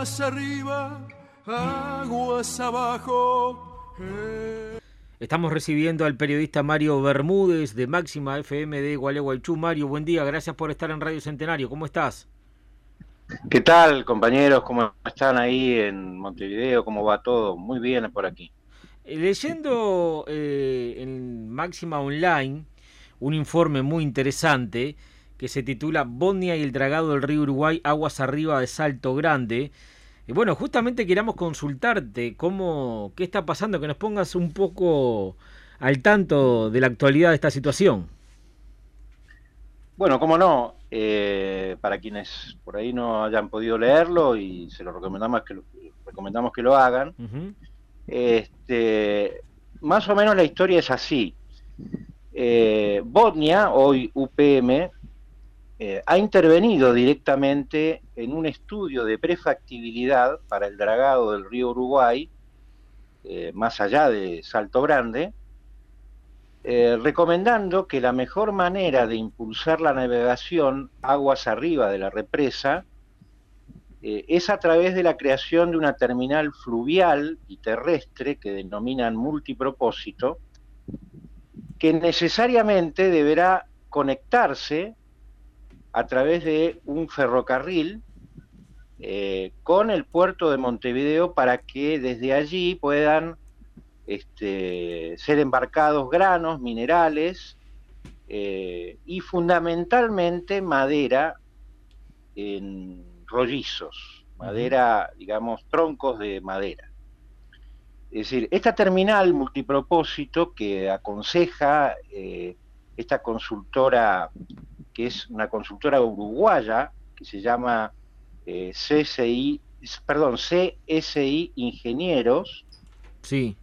aguas arriba, aguas abajo. Estamos recibiendo al periodista Mario Bermúdez de Máxima FM de Gualeguaychú. Mario, buen día, gracias por estar en Radio Centenario. ¿Cómo estás? ¿Qué tal, compañeros? ¿Cómo están ahí en Montevideo? ¿Cómo va todo? Muy bien por aquí. Leyendo en Máxima Online un informe muy interesante que se titula Botnia y el dragado del río Uruguay, aguas arriba de Salto Grande. Y bueno, justamente queríamos consultarte qué está pasando, que nos pongas un poco al tanto de la actualidad de esta situación. Bueno, cómo no, para quienes por ahí no hayan podido leerlo y se lo recomendamos que lo hagan. Uh-huh. Más o menos la historia es así. Botnia, hoy UPM, ha intervenido directamente en un estudio de prefactibilidad para el dragado del río Uruguay, más allá de Salto Grande, recomendando que la mejor manera de impulsar la navegación aguas arriba de la represa es a través de la creación de una terminal fluvial y terrestre que denominan multipropósito, que necesariamente deberá conectarse a través de un ferrocarril con el puerto de Montevideo para que desde allí puedan ser embarcados granos, minerales y fundamentalmente madera en rollizos, madera, digamos, troncos de madera. Es decir, esta terminal multipropósito que aconseja esta consultora, que es una consultora uruguaya, que se llama CSI Ingenieros. Sí.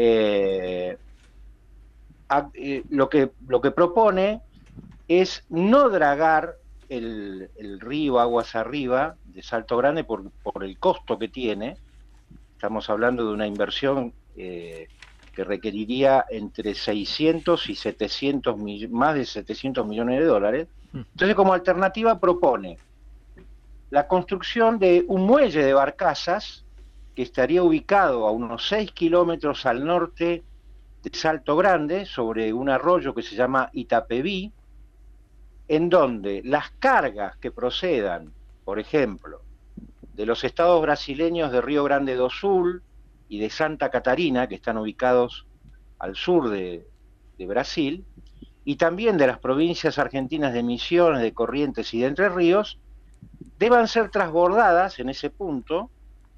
Lo que propone es no dragar el río aguas arriba de Salto Grande por el costo que tiene. Estamos hablando de una inversión que requeriría entre 600 y 700, más de 700 millones de dólares. Entonces, como alternativa propone la construcción de un muelle de barcazas que estaría ubicado a unos 6 kilómetros al norte de Salto Grande, sobre un arroyo que se llama Itapeví, en donde las cargas que procedan, por ejemplo, de los estados brasileños de Río Grande do Sul y de Santa Catarina, que están ubicados al sur de Brasil, y también de las provincias argentinas de Misiones, de Corrientes y de Entre Ríos, deban ser transbordadas en ese punto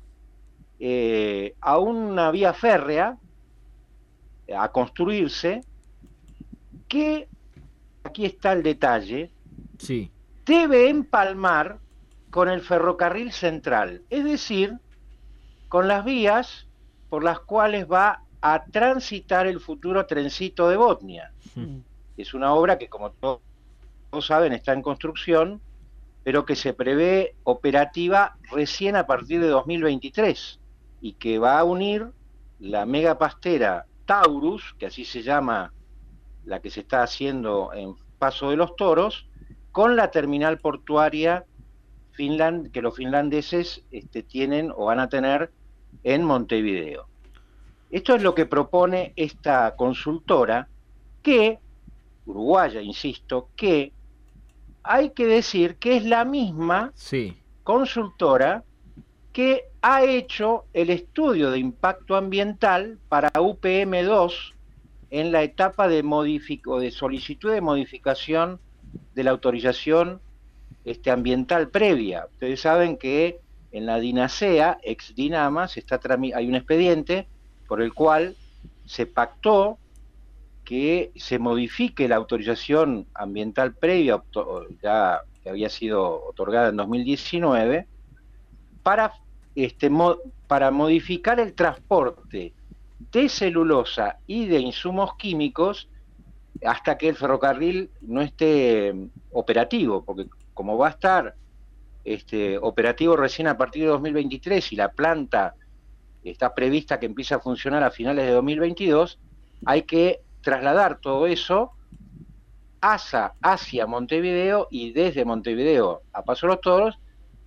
a una vía férrea a construirse, que, aquí está el detalle, sí, debe empalmar con el ferrocarril central, es decir, con las vías por las cuales va a transitar el futuro trencito de Botnia. Es una obra que, como todos saben, está en construcción, pero que se prevé operativa recién a partir de 2023 y que va a unir la megapastera Taurus, que así se llama la que se está haciendo en Paso de los Toros, con la terminal portuaria que los finlandeses tienen o van a tener en Montevideo. Esto es lo que propone esta consultora, que, uruguaya, insisto, que hay que decir que es la misma consultora que ha hecho el estudio de impacto ambiental para UPM2 en la etapa de solicitud de modificación de la autorización ambiental previa. Ustedes saben que en la DINASEA, ex Dinama, hay un expediente por el cual se pactó que se modifique la autorización ambiental previa, ya que había sido otorgada en 2019, para modificar el transporte de celulosa y de insumos químicos hasta que el ferrocarril no esté operativo, porque como va a estar operativo recién a partir de 2023 y la planta está prevista que empiece a funcionar a finales de 2022, hay que trasladar todo eso hacia Montevideo y desde Montevideo a Paso de los Toros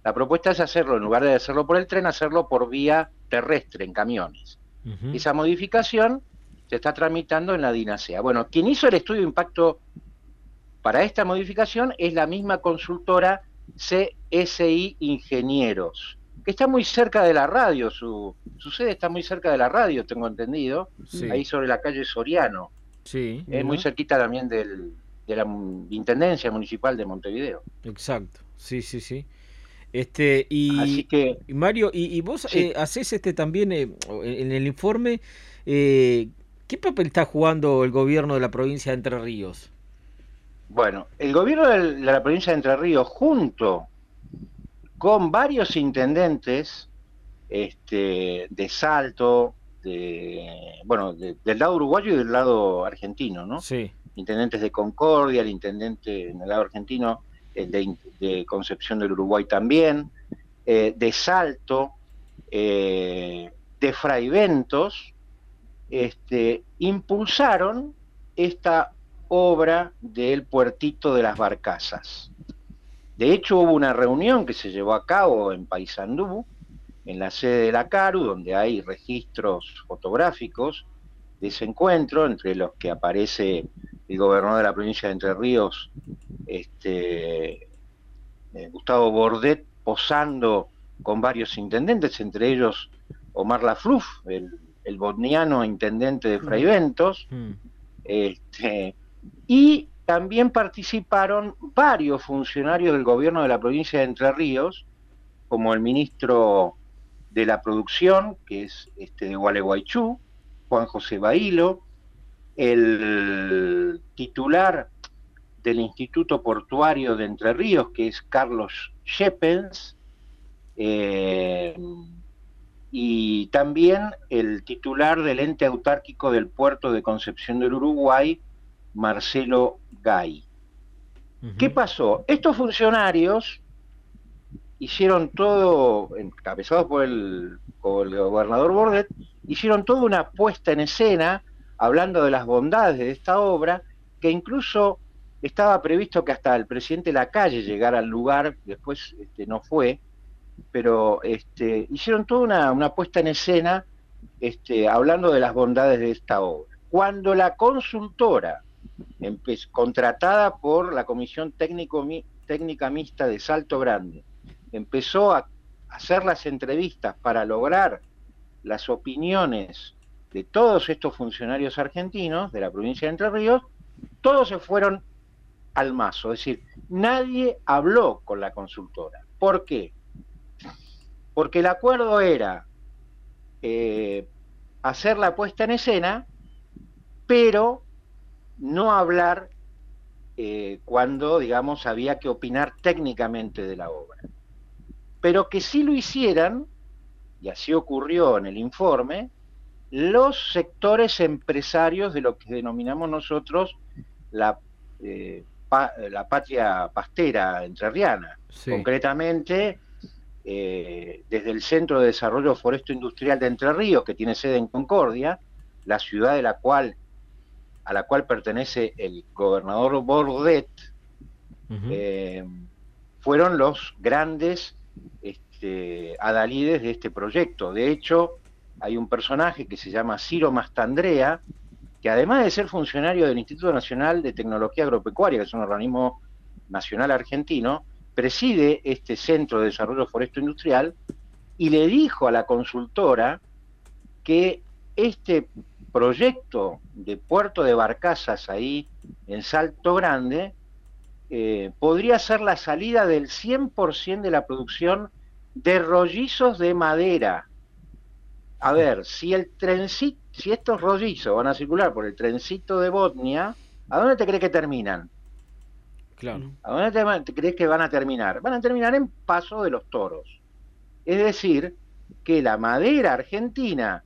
La propuesta es hacerlo, en lugar de hacerlo por el tren, hacerlo por vía terrestre, en camiones. Esa modificación se está tramitando en la DINASEA. Bueno, quien hizo el estudio de impacto para esta modificación es la misma consultora CSI Ingenieros, que está muy cerca de la radio, su sede está muy cerca de la radio, tengo entendido, Sí. ahí sobre la calle Soriano, Sí, muy cerquita también de la Intendencia Municipal de Montevideo. exacto, sí, sí, sí. Así que, y Mario, y vos sí. hacés también en el informe, ¿qué papel está jugando el gobierno de la provincia de Entre Ríos? Bueno, el gobierno de la provincia de Entre Ríos, junto con varios intendentes de Salto, del lado uruguayo y del lado argentino, ¿no? Sí. Intendentes de Concordia, el intendente en el lado argentino, de Concepción del Uruguay también, de Salto, de Fraiventos, impulsaron esta obra del puertito de las barcazas. De hecho, hubo una reunión que se llevó a cabo en Paysandú, en la sede de la CARU, donde hay registros fotográficos de ese encuentro, entre los que aparece el gobernador de la provincia de Entre Ríos, Gustavo Bordet, posando con varios intendentes, entre ellos Omar Lafluf, el botniano intendente de Fraiventos, y también participaron varios funcionarios del gobierno de la provincia de Entre Ríos, como el ministro de la producción, que es de Gualeguaychú, Juan José Bailo, el titular del Instituto Portuario de Entre Ríos, que es Carlos Shepens, y también el titular del ente autárquico del puerto de Concepción del Uruguay, Marcelo Gay. ¿Qué pasó? Estos funcionarios hicieron todo, encabezados por el gobernador Bordet, hicieron toda una puesta en escena, hablando de las bondades de esta obra, que incluso estaba previsto que hasta el presidente Lacalle llegara al lugar, después no fue, pero hicieron toda una puesta en escena, hablando de las bondades de esta obra. Cuando la consultora, contratada por la Comisión Técnica Mixta de Salto Grande, empezó a hacer las entrevistas para lograr las opiniones de todos estos funcionarios argentinos de la provincia de Entre Ríos, todos se fueron al mazo, es decir, nadie habló con la consultora. ¿Por qué? Porque el acuerdo era hacer la puesta en escena, pero no hablar cuando, digamos, había que opinar técnicamente de la obra. Pero que sí lo hicieran, y así ocurrió en el informe, los sectores empresarios de lo que denominamos nosotros la patria pastera entrerriana. Sí. Concretamente, desde el Centro de Desarrollo Foresto Industrial de Entre Ríos, que tiene sede en Concordia, la ciudad a la cual pertenece el gobernador Bordet, fueron los grandes adalides de este proyecto. De hecho, hay un personaje que se llama Ciro Mastandrea, que además de ser funcionario del Instituto Nacional de Tecnología Agropecuaria, que es un organismo nacional argentino, preside este Centro de Desarrollo Foresto Industrial, y le dijo a la consultora que este proyecto de puerto de barcazas ahí en Salto Grande podría ser la salida del 100% de la producción de rollizos de madera. A ver, si estos rollizos van a circular por el trencito de Botnia, ¿a dónde te crees que terminan? Claro. ¿A dónde te crees que van a terminar? Van a terminar en Paso de los Toros. Es decir, que la madera argentina,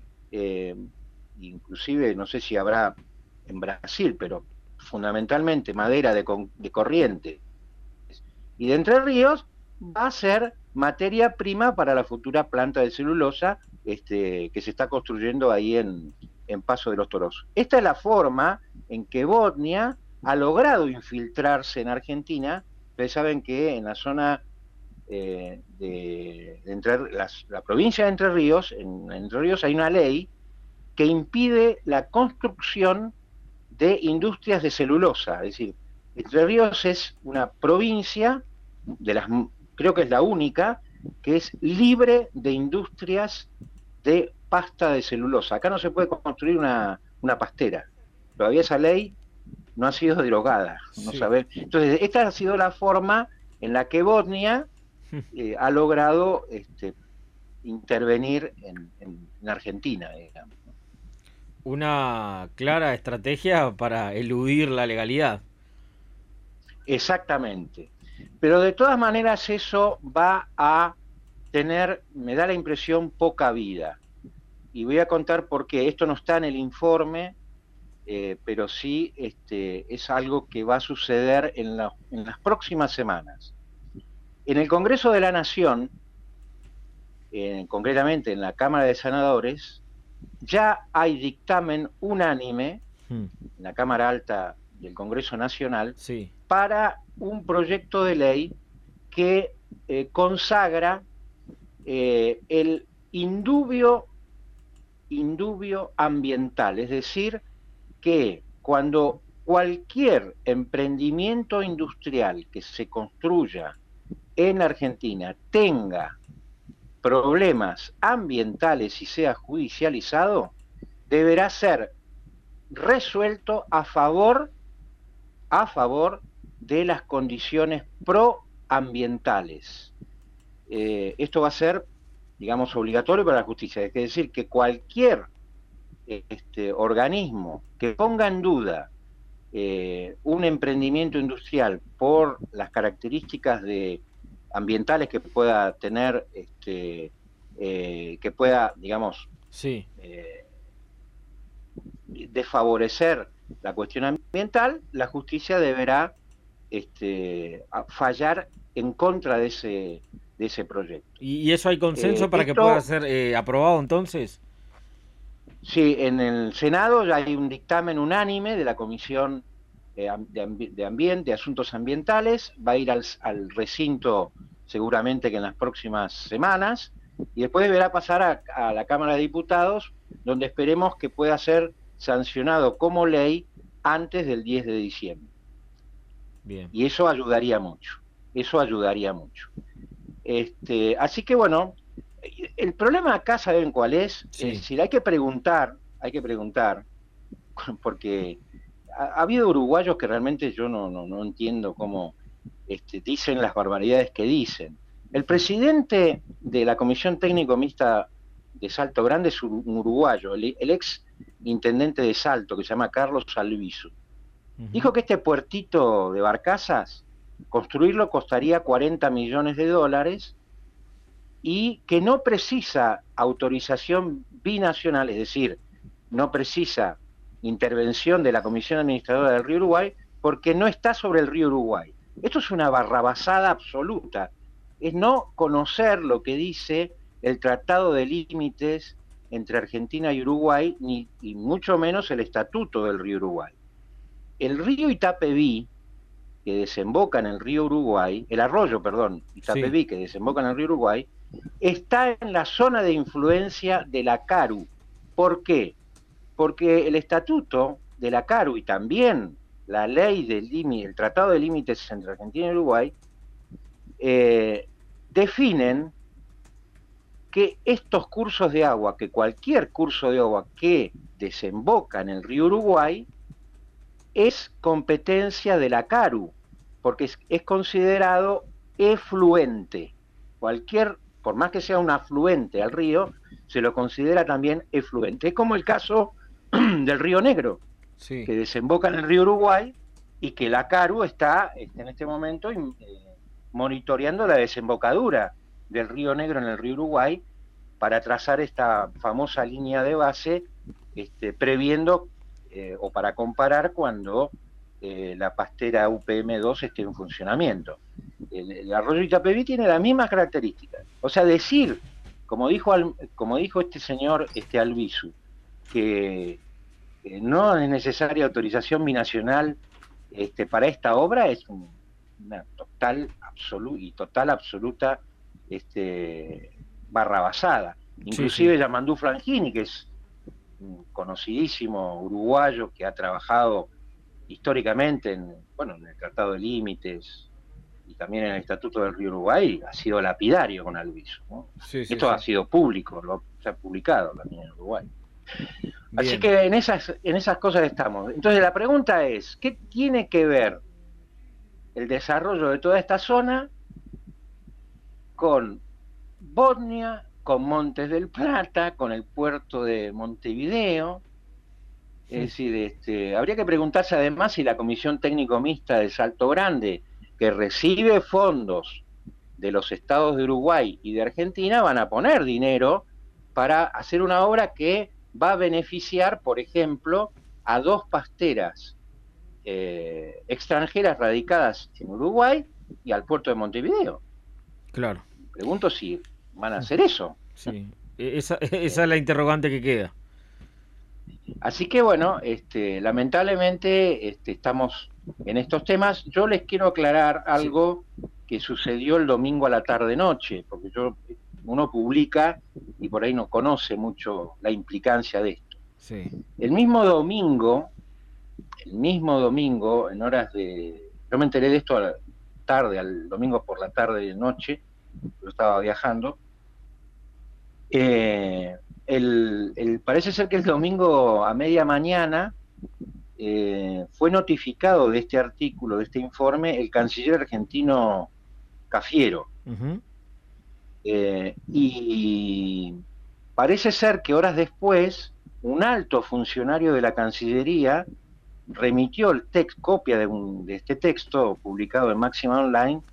inclusive no sé si habrá en Brasil, pero fundamentalmente madera de Corrientes y de Entre Ríos, va a ser materia prima para la futura planta de celulosa que se está construyendo ahí en Paso de los Toros. Esta es la forma en que Botnia ha logrado infiltrarse en Argentina. Ustedes saben que en la zona la provincia de Entre Ríos, en Entre Ríos hay una ley que impide la construcción de industrias de celulosa. Es decir, Entre Ríos es una provincia, creo que es la única, que es libre de industrias de pasta de celulosa. Acá no se puede construir una pastera. Todavía esa ley no ha sido derogada. No Sí. sabe. Entonces, esta ha sido la forma en la que Bosnia ha logrado intervenir en Argentina, digamos. Una clara estrategia para eludir la legalidad. Exactamente. Pero de todas maneras eso va a tener, me da la impresión, poca vida. Y voy a contar por qué. Esto no está en el informe, pero sí es algo que va a suceder en las próximas semanas. En el Congreso de la Nación, concretamente en la Cámara de Senadores, ya hay dictamen unánime en la Cámara Alta del Congreso Nacional Sí. para un proyecto de ley que consagra el indubio ambiental, es decir, que cuando cualquier emprendimiento industrial que se construya en Argentina tenga problemas ambientales y sea judicializado, deberá ser resuelto a favor de las condiciones proambientales. Esto va a ser, digamos, obligatorio para la justicia. Es decir, que cualquier organismo que ponga en duda un emprendimiento industrial por las características ambientales que pueda tener, que pueda, digamos, Sí. desfavorecer la cuestión ambiental, la justicia deberá fallar en contra de ese proyecto. ¿Y eso hay consenso para que esto, pueda ser aprobado entonces? Sí, en el Senado ya hay un dictamen unánime de la Comisión de Ambiente, Asuntos Ambientales, va a ir al recinto seguramente que en las próximas semanas, y después deberá pasar a la Cámara de Diputados, donde esperemos que pueda ser sancionado como ley antes del 10 de diciembre. Bien. Y eso ayudaría mucho, así que bueno, el problema acá, ¿saben cuál es? Sí. Es decir, hay que preguntar, porque ha habido uruguayos que realmente yo no entiendo cómo dicen las barbaridades que dicen. El presidente de la Comisión Técnico Mixta de Salto Grande es un uruguayo, el ex intendente de Salto, que se llama Carlos Albizu. Dijo que este puertito de barcazas, construirlo costaría 40 millones de dólares y que no precisa autorización binacional, es decir, no precisa intervención de la Comisión Administradora del Río Uruguay, porque no está sobre el río Uruguay. Esto es una barrabasada absoluta, es no conocer lo que dice el Tratado de Límites entre Argentina y Uruguay, y mucho menos el Estatuto del Río Uruguay. El río Itapeví, que desemboca en el río Uruguay, el arroyo, perdón, Itapeví, sí, que desemboca en el río Uruguay, está en la zona de influencia de la CARU. ¿Por qué? Porque el Estatuto de la CARU y también la ley del límite, el Tratado de Límites entre Argentina y Uruguay, definen que estos cursos de agua, que cualquier curso de agua que desemboca en el río Uruguay, es competencia de la CARU, porque es considerado efluente. Por más que sea un afluente al río, se lo considera también efluente. Es como el caso del Río Negro, sí, que desemboca en el río Uruguay y que la CARU está en este momento monitoreando la desembocadura del Río Negro en el río Uruguay para trazar esta famosa línea de base, previendo o para comparar cuando la pastera UPM2 esté en funcionamiento. El arroyo Itapeví tiene las mismas características. O sea, decir, como dijo este señor Albizu, que no es necesaria autorización binacional para esta obra es una total absoluta barrabasada. Inclusive Yamandú Frangini, que es un conocidísimo uruguayo que ha trabajado históricamente en el Tratado de Límites y también en el Estatuto del Río Uruguay, ha sido lapidario con Alviso, ¿no? Esto ha sido público, se ha publicado también en Uruguay. Bien. Así que en esas cosas estamos. Entonces la pregunta es, ¿qué tiene que ver el desarrollo de toda esta zona con Botnia, con Montes del Plata, con el puerto de Montevideo? Es decir, habría que preguntarse además si la Comisión Técnico Mixta de Salto Grande, que recibe fondos de los estados de Uruguay y de Argentina, van a poner dinero para hacer una obra que va a beneficiar, por ejemplo, a 2 pasteras extranjeras radicadas en Uruguay y al puerto de Montevideo. Claro. Pregunto si van a hacer eso. Sí, esa es la interrogante que queda. Así que bueno, lamentablemente estamos en estos temas. Yo les quiero aclarar algo que sucedió el domingo a la tarde-noche, porque uno publica y por ahí no conoce mucho la implicancia de esto. Sí. El mismo domingo, en horas yo me enteré de esto al domingo por la tarde y noche, yo estaba viajando. Parece ser que el domingo a media mañana fue notificado de este artículo, de este informe, el canciller argentino Cafiero. Y parece ser que horas después, un alto funcionario de la Cancillería remitió copia de este texto publicado en Máxima Online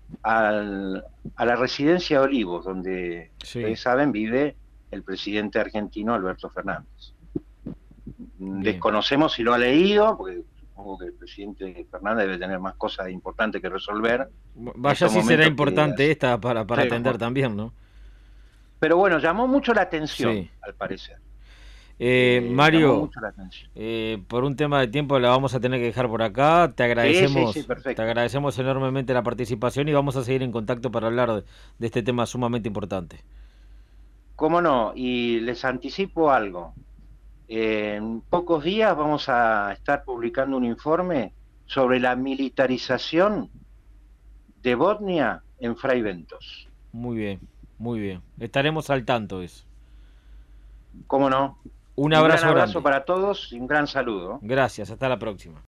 a la residencia de Olivos, donde ustedes saben vive el presidente argentino Alberto Fernández. Bien. Desconocemos si lo ha leído, porque supongo que el presidente Fernández debe tener más cosas importantes que resolver. Vaya si será importante esta para atender también, ¿no? Pero bueno, llamó mucho la atención, al parecer. Mario, por un tema de tiempo la vamos a tener que dejar por acá. Te agradecemos, te agradecemos enormemente la participación y vamos a seguir en contacto para hablar de este tema sumamente importante. Cómo no, y les anticipo algo. En pocos días vamos a estar publicando un informe sobre la militarización de Botnia en Fray Bentos. Muy bien, muy bien. Estaremos al tanto de eso. Cómo no. Un abrazo gran abrazo para todos y un gran saludo. Gracias, hasta la próxima.